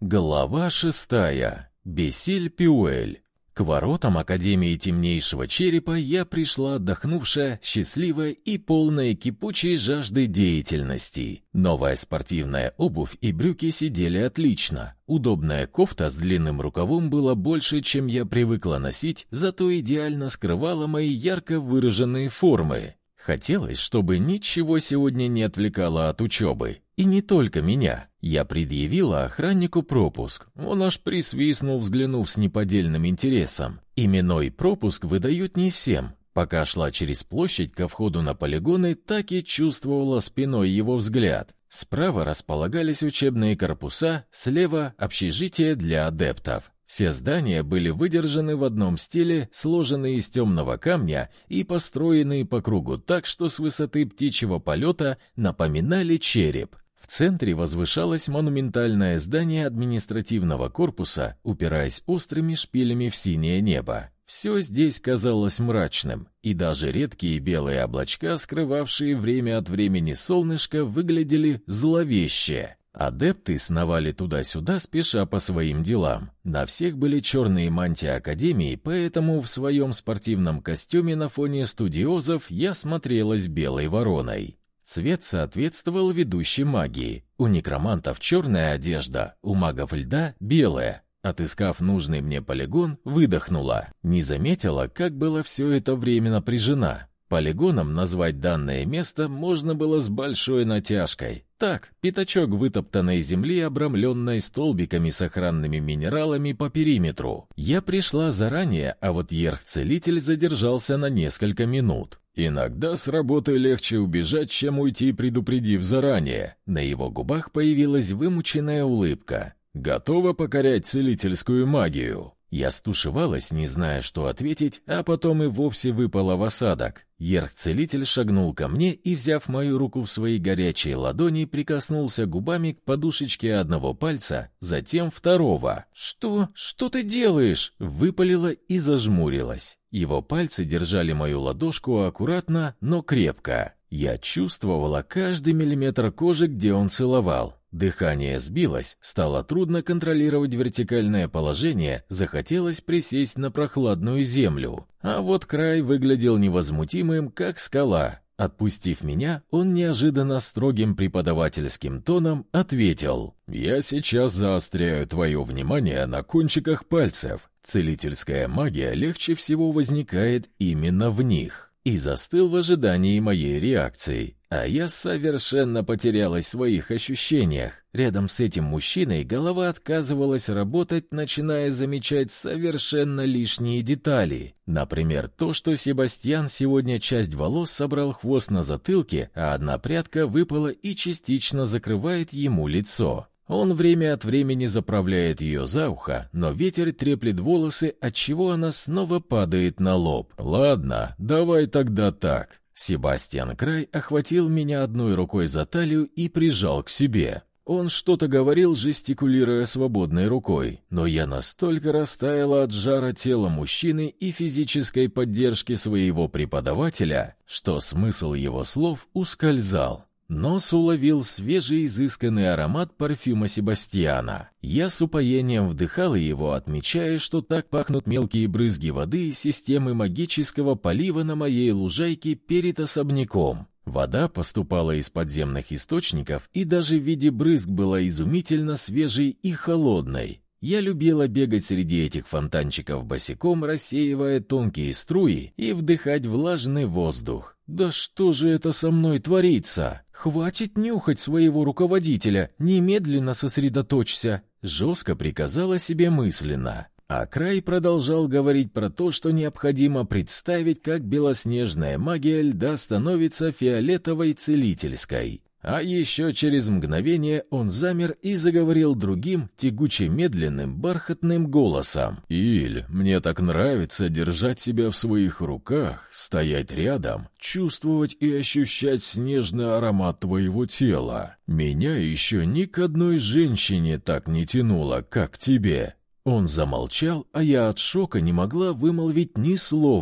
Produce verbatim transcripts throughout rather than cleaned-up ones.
Глава шестая. Бесиль-Пюэль. К воротам Академии Темнейшего Черепа я пришла отдохнувшая, счастливая и полная кипучей жажды деятельности. Новая спортивная обувь и брюки сидели отлично. Удобная кофта с длинным рукавом была больше, чем я привыкла носить, зато идеально скрывала мои ярко выраженные формы. Хотелось, чтобы ничего сегодня не отвлекало от учебы. И не только меня. Я предъявила охраннику пропуск. Он аж присвистнул, взглянув с неподдельным интересом. Именной пропуск выдают не всем. Пока шла через площадь ко входу на полигоны, так и чувствовала спиной его взгляд. Справа располагались учебные корпуса, слева — общежитие для адептов. Все здания были выдержаны в одном стиле, сложенные из темного камня и построенные по кругу так, что с высоты птичьего полета напоминали череп. В центре возвышалось монументальное здание административного корпуса, упираясь острыми шпилями в синее небо. Все здесь казалось мрачным, и даже редкие белые облачка, скрывавшие время от времени солнышко, выглядели зловеще. Адепты сновали туда-сюда, спеша по своим делам. На всех были черные мантии Академии, поэтому в своем спортивном костюме на фоне студиозов я смотрелась белой вороной. Цвет соответствовал ведущей магии. У некромантов черная одежда, у магов льда белая. Отыскав нужный мне полигон, выдохнула. Не заметила, как было все это время напряжена. Полигоном назвать данное место можно было с большой натяжкой. Так, пятачок вытоптанной земли, обрамленной столбиками с охранными минералами по периметру. Я пришла заранее, а вот Ерх-целитель задержался на несколько минут. Иногда с работы легче убежать, чем уйти, предупредив заранее. На его губах появилась вымученная улыбка. Готова покорять целительскую магию? Я стушевалась, не зная, что ответить, а потом и вовсе выпала в осадок. Ерх-целитель шагнул ко мне и, взяв мою руку в свои горячие ладони, прикоснулся губами к подушечке одного пальца, затем второго. «Что? Что ты делаешь?» — выпалила и зажмурилась. Его пальцы держали мою ладошку аккуратно, но крепко. Я чувствовала каждый миллиметр кожи, где он целовал. Дыхание сбилось, стало трудно контролировать вертикальное положение, захотелось присесть на прохладную землю. А вот край выглядел невозмутимым, как скала. Отпустив меня, он неожиданно строгим преподавательским тоном ответил: «Я сейчас заостряю твое внимание на кончиках пальцев. Целительская магия легче всего возникает именно в них». И застыл в ожидании моей реакции. А я совершенно потерялась в своих ощущениях. Рядом с этим мужчиной голова отказывалась работать, начиная замечать совершенно лишние детали. Например, то, что Себастьян сегодня часть волос собрал хвост на затылке, а одна прядка выпала и частично закрывает ему лицо. Он время от времени заправляет ее за ухо, но ветер треплет волосы, отчего она снова падает на лоб. «Ладно, давай тогда так». Себастьян Край охватил меня одной рукой за талию и прижал к себе. Он что-то говорил, жестикулируя свободной рукой, но я настолько растаяла от жара тела мужчины и физической поддержки своего преподавателя, что смысл его слов ускользал. Нос уловил свежий изысканный аромат парфюма Себастьяна. Я с упоением вдыхала его, отмечая, что так пахнут мелкие брызги воды из системы магического полива на моей лужайке перед особняком. Вода поступала из подземных источников и даже в виде брызг была изумительно свежей и холодной. Я любила бегать среди этих фонтанчиков босиком, рассеивая тонкие струи и вдыхать влажный воздух. «Да что же это со мной творится? Хватит нюхать своего руководителя, немедленно сосредоточься!» Жестко приказала себе мысленно. А Край продолжал говорить про то, что необходимо представить, как белоснежная магия льда становится фиолетовой целительской. А еще через мгновение он замер и заговорил другим, тягуче-медленным, бархатным голосом. «Иль, мне так нравится держать себя в своих руках, стоять рядом, чувствовать и ощущать снежный аромат твоего тела. Меня еще ни к одной женщине так не тянуло, как к тебе». Он замолчал, а я от шока не могла вымолвить ни слова.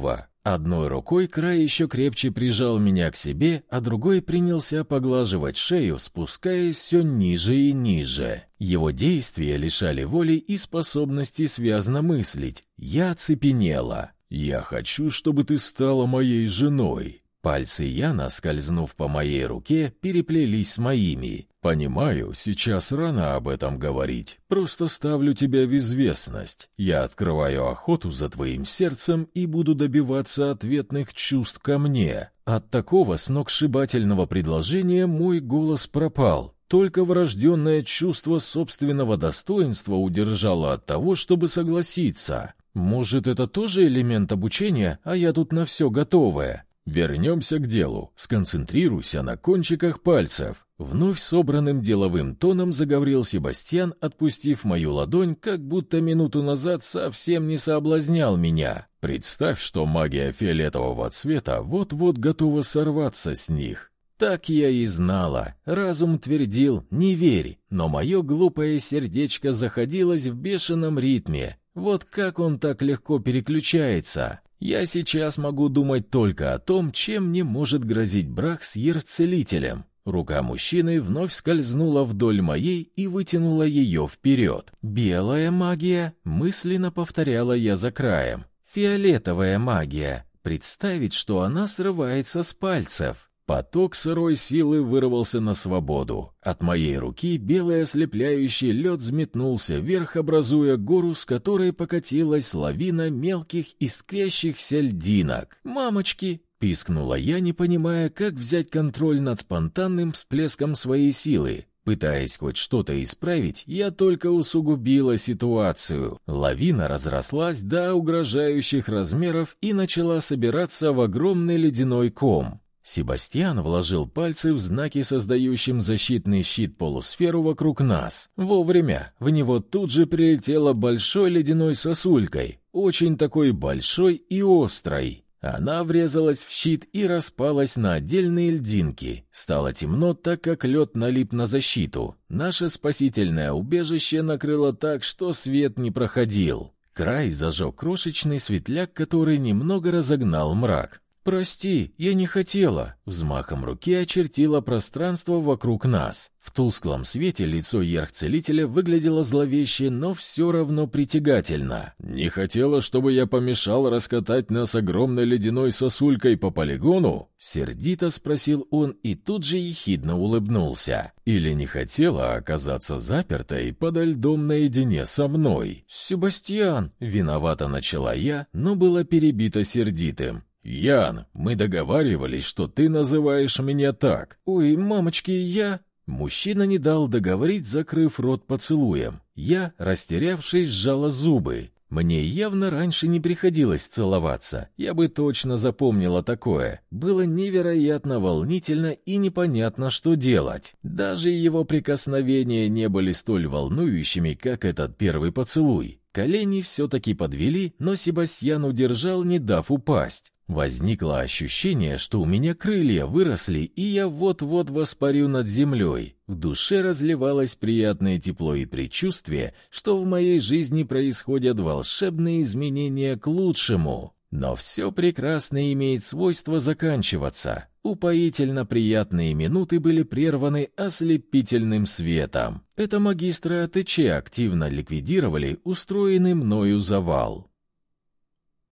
Одной рукой Край еще крепче прижал меня к себе, а другой принялся поглаживать шею, спускаясь все ниже и ниже. Его действия лишали воли и способности связно мыслить. Я оцепенела. «Я хочу, чтобы ты стала моей женой». Пальцы Яна, скользнув по моей руке, переплелись с моими. «Понимаю, сейчас рано об этом говорить. Просто ставлю тебя в известность. Я открываю охоту за твоим сердцем и буду добиваться ответных чувств ко мне». От такого сногсшибательного предложения мой голос пропал. Только врожденное чувство собственного достоинства удержало от того, чтобы согласиться. Может, это тоже элемент обучения, а я тут на все готовая? Вернемся к делу. Сконцентрируйся на кончиках пальцев. Вновь собранным деловым тоном заговорил Себастьян, отпустив мою ладонь, как будто минуту назад совсем не соблазнял меня. Представь, что магия фиолетового цвета вот-вот готова сорваться с них. Так я и знала. Разум твердил: не верь, но мое глупое сердечко заходилось в бешеном ритме. Вот как он так легко переключается. Я сейчас могу думать только о том, чем мне может грозить брак с Ер-целителем. Рука мужчины вновь скользнула вдоль моей и вытянула ее вперед. «Белая магия», — мысленно повторяла я за краем. «Фиолетовая магия». Представить, что она срывается с пальцев. Поток сырой силы вырвался на свободу. От моей руки белый ослепляющий лед взметнулся вверх, образуя гору, с которой покатилась лавина мелких искрящихся льдинок. «Мамочки!» — пискнула я, не понимая, как взять контроль над спонтанным всплеском своей силы. Пытаясь хоть что-то исправить, я только усугубила ситуацию. Лавина разрослась до угрожающих размеров и начала собираться в огромный ледяной ком. Себастьян вложил пальцы в знаки, создающим защитный щит полусферу вокруг нас. Вовремя в него тут же прилетела большой ледяной сосулькой, очень такой большой и острой. Она врезалась в щит и распалась на отдельные льдинки. Стало темно, так как лед налип на защиту. Наше спасительное убежище накрыло так, что свет не проходил. Край зажег крошечный светляк, который немного разогнал мрак. «Прости, я не хотела», — взмахом руки очертила пространство вокруг нас. В тусклом свете лицо Ер-целителя выглядело зловеще, но все равно притягательно. «Не хотела, чтобы я помешал раскатать нас огромной ледяной сосулькой по полигону?» — сердито спросил он и тут же ехидно улыбнулся. «Или не хотела оказаться запертой подо льдом наедине со мной?» «Себастьян!» — виновато начала я, но была перебита сердитым. «Ян, мы договаривались, что ты называешь меня так». «Ой, мамочки, я...» Мужчина не дал договорить, закрыв рот поцелуем. Я, растерявшись, сжала зубы. Мне явно раньше не приходилось целоваться. Я бы точно запомнила такое. Было невероятно волнительно и непонятно, что делать. Даже его прикосновения не были столь волнующими, как этот первый поцелуй. Колени все-таки подвели, но Себастьян удержал, не дав упасть. Возникло ощущение, что у меня крылья выросли, и я вот-вот воспарю над землей. В душе разливалось приятное тепло и предчувствие, что в моей жизни происходят волшебные изменения к лучшему. Но все прекрасно имеет свойство заканчиваться. Упоительно приятные минуты были прерваны ослепительным светом. Это магистры АТЧ активно ликвидировали устроенный мною завал.